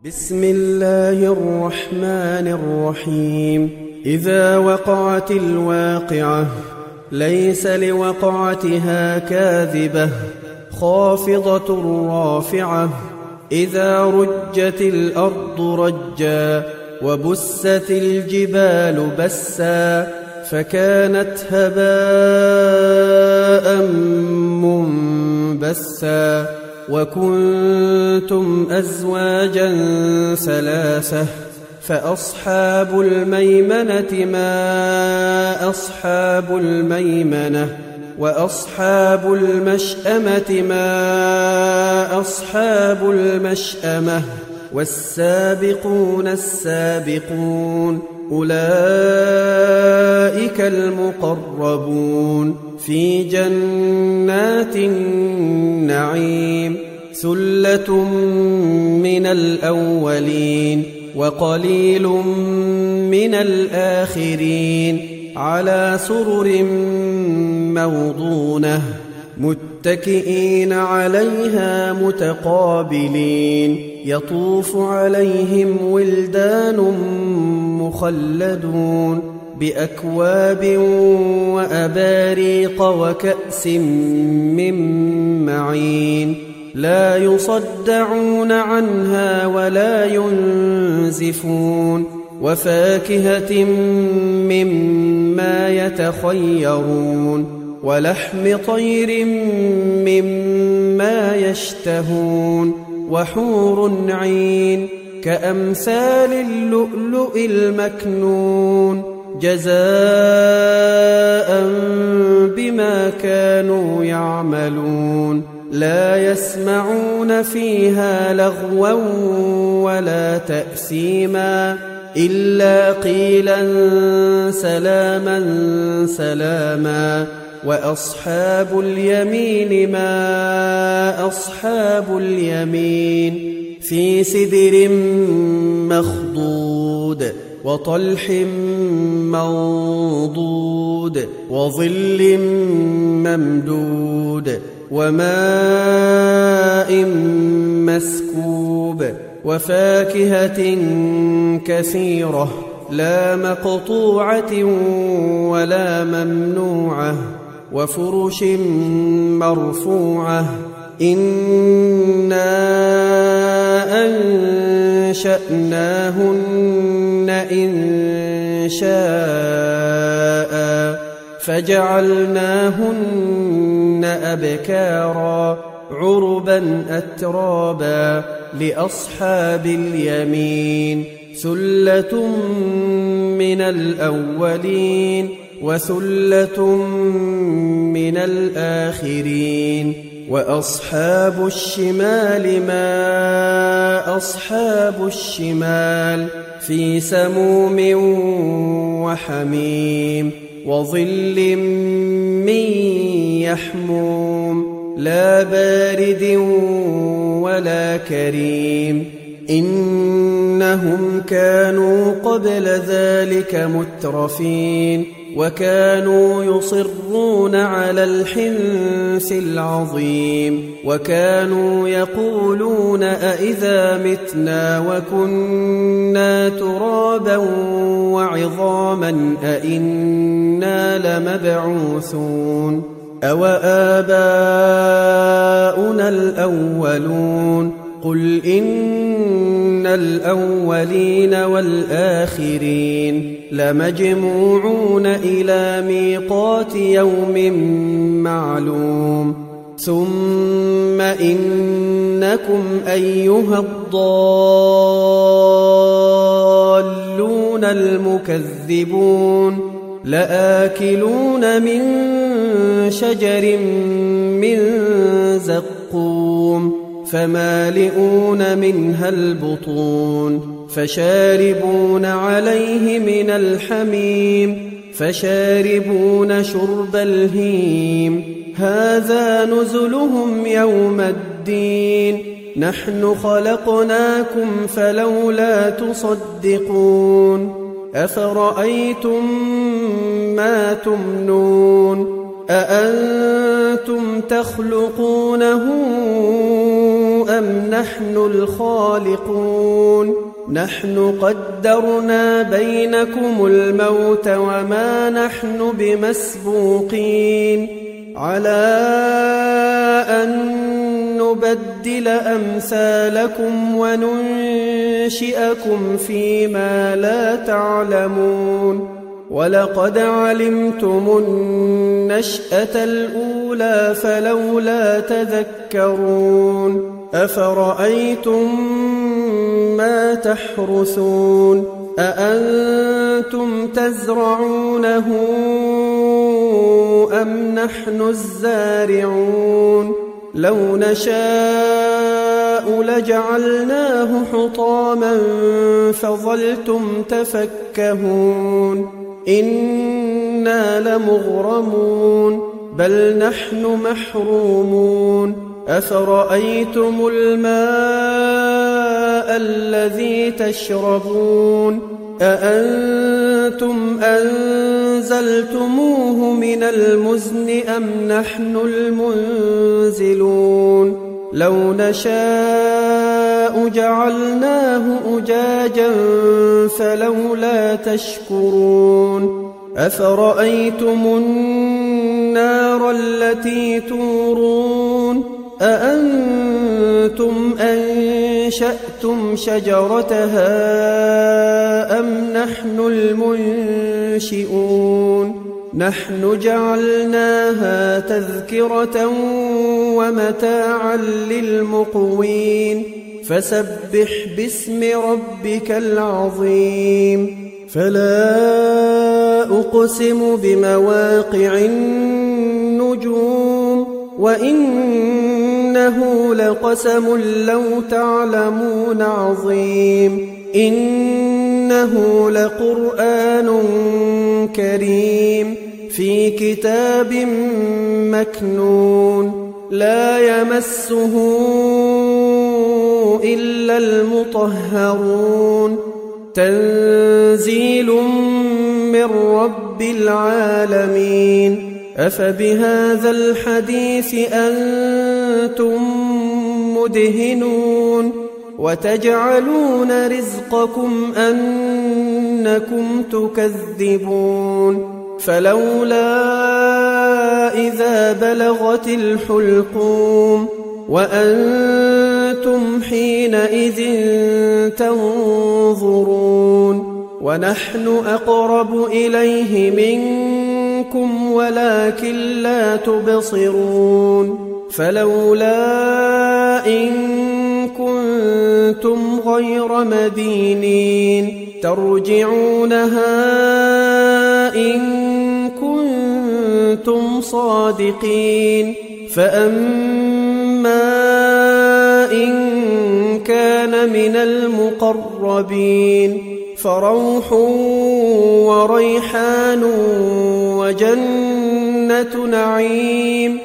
بسم الله الرحمن الرحيم. إذا وقعت الواقعة ليس لوقعتها كاذبة خافضة رافعة. إذا رجت الأرض رجا وبست الجبال بسا فكانت هباء منبسا. وكنتم أزواجا ثلاثة فأصحاب الميمنة ما أصحاب الميمنة وأصحاب المشأمة ما أصحاب المشأمة. والسابقون السابقون أولئك المقربون في جنات النعيم. ثلة من الأولين وقليل من الآخرين على سرر موضونة متكئين عليها متقابلين. يطوف عليهم ولدان مخلدون بأكواب وأباريق وكأس من معين لا يصدعون عنها ولا ينزفون. وفاكهة مما يتخيرون ولحم طير مما يشتهون. وحور عين كأمثال اللؤلؤ المكنون جزاء بما كانوا يعملون. لا يسمعون فيها لغوا ولا تأثيما إلا قيلا سلاما سلاما. وأصحاب اليمين ما أصحاب اليمين في سدر مخضود وطلح منضود وظل ممدود وماء مسكوب وفاكهة كثيرة لا مقطوعة ولا ممنوعة وفرش مرفوعة. إنا أنشأناهن إنشاء فجعلناهن أبكارا عربا أترابا لأصحاب اليمين. ثلة من الأولين وثلة من الآخرين. وأصحاب الشمال ما أصحاب الشمال في سموم وحميم وظل من يحموم لا بارد ولا كريم. إنهم كانوا قبل ذلك مترفين وكانوا يصرون على الحنث العظيم. وكانوا يقولون أئذا متنا وكنا ترابا وعظاما أئنا لمبعوثون أو آباؤنا الأولون. قل إن الأولين والآخرين لمجموعون إلى ميقات يوم معلوم. ثم إنكم أيها الضالون المكذبون لآكلون من شجر من زقوم فمالئون منها البطون فشاربون عليه من الحميم فشاربون شرب الهيم. هذا نزلهم يوم الدين. نحن خلقناكم فلولا تصدقون. أفرأيتم ما تمنون أأنتم تخلقونه أم نحن الخالقون نحن قدرنا بينكم الموت وما نحن بمسبوقين على أن نبدل أمثالكم وننشئكم فيما لا تعلمون ولقد علمتم النشأة الأولى فلولا تذكرون أفرأيتم ما تحرثون أأنتم تزرعونه أم نحن الزارعون لو نشاء لجعلناه حطاما فظلتم تفكهون إنا لمغرمون بل نحن محرومون أفرأيتم الماء الذي تشربون أأنتم أنزلتموه من المزن أم نحن المنزلون لو نشاء جعلناه أجاجا فلولا تشكرون أفرأيتم النار التي تورون أأنتم أنشأتم شجرتها أم نحن المنشئون نحن جعلناها تذكرة ومتاعا للمقوين فسبح باسم ربك العظيم فلا أقسم بمواقع النجوم وإنه لقسم لو تعلمون عظيم إنه لقرآن كريم في كتاب مكنون لا يمسه إلا المطهرون تنزيل من رب العالمين أفبهذا الحديث أنتم مدهنون وتجعلون رزقكم أنكم تكذبون فلولا إذا بلغت الحلقوم وأنتم حينئذ تنظرون ونحن أقرب إليه منكم ولكن لا تبصرون فلولا إن كنتم غير مدينين ترجعونها إن كنتم صادقين فأما إن كان من المقربين فروح وريحان وجنة نعيم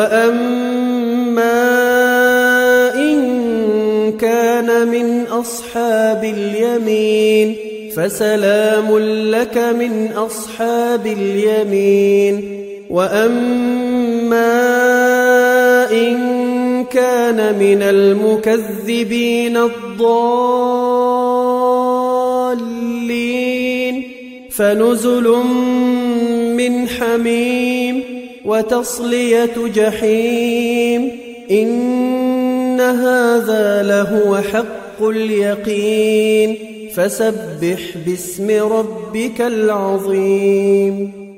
وأما إن كان من أصحاب اليمين فسلام لك من أصحاب اليمين وأما إن كان من المكذبين الضالين فنزل من حميم وتصلية جحيم إن هذا لهو حق اليقين فسبح باسم ربك العظيم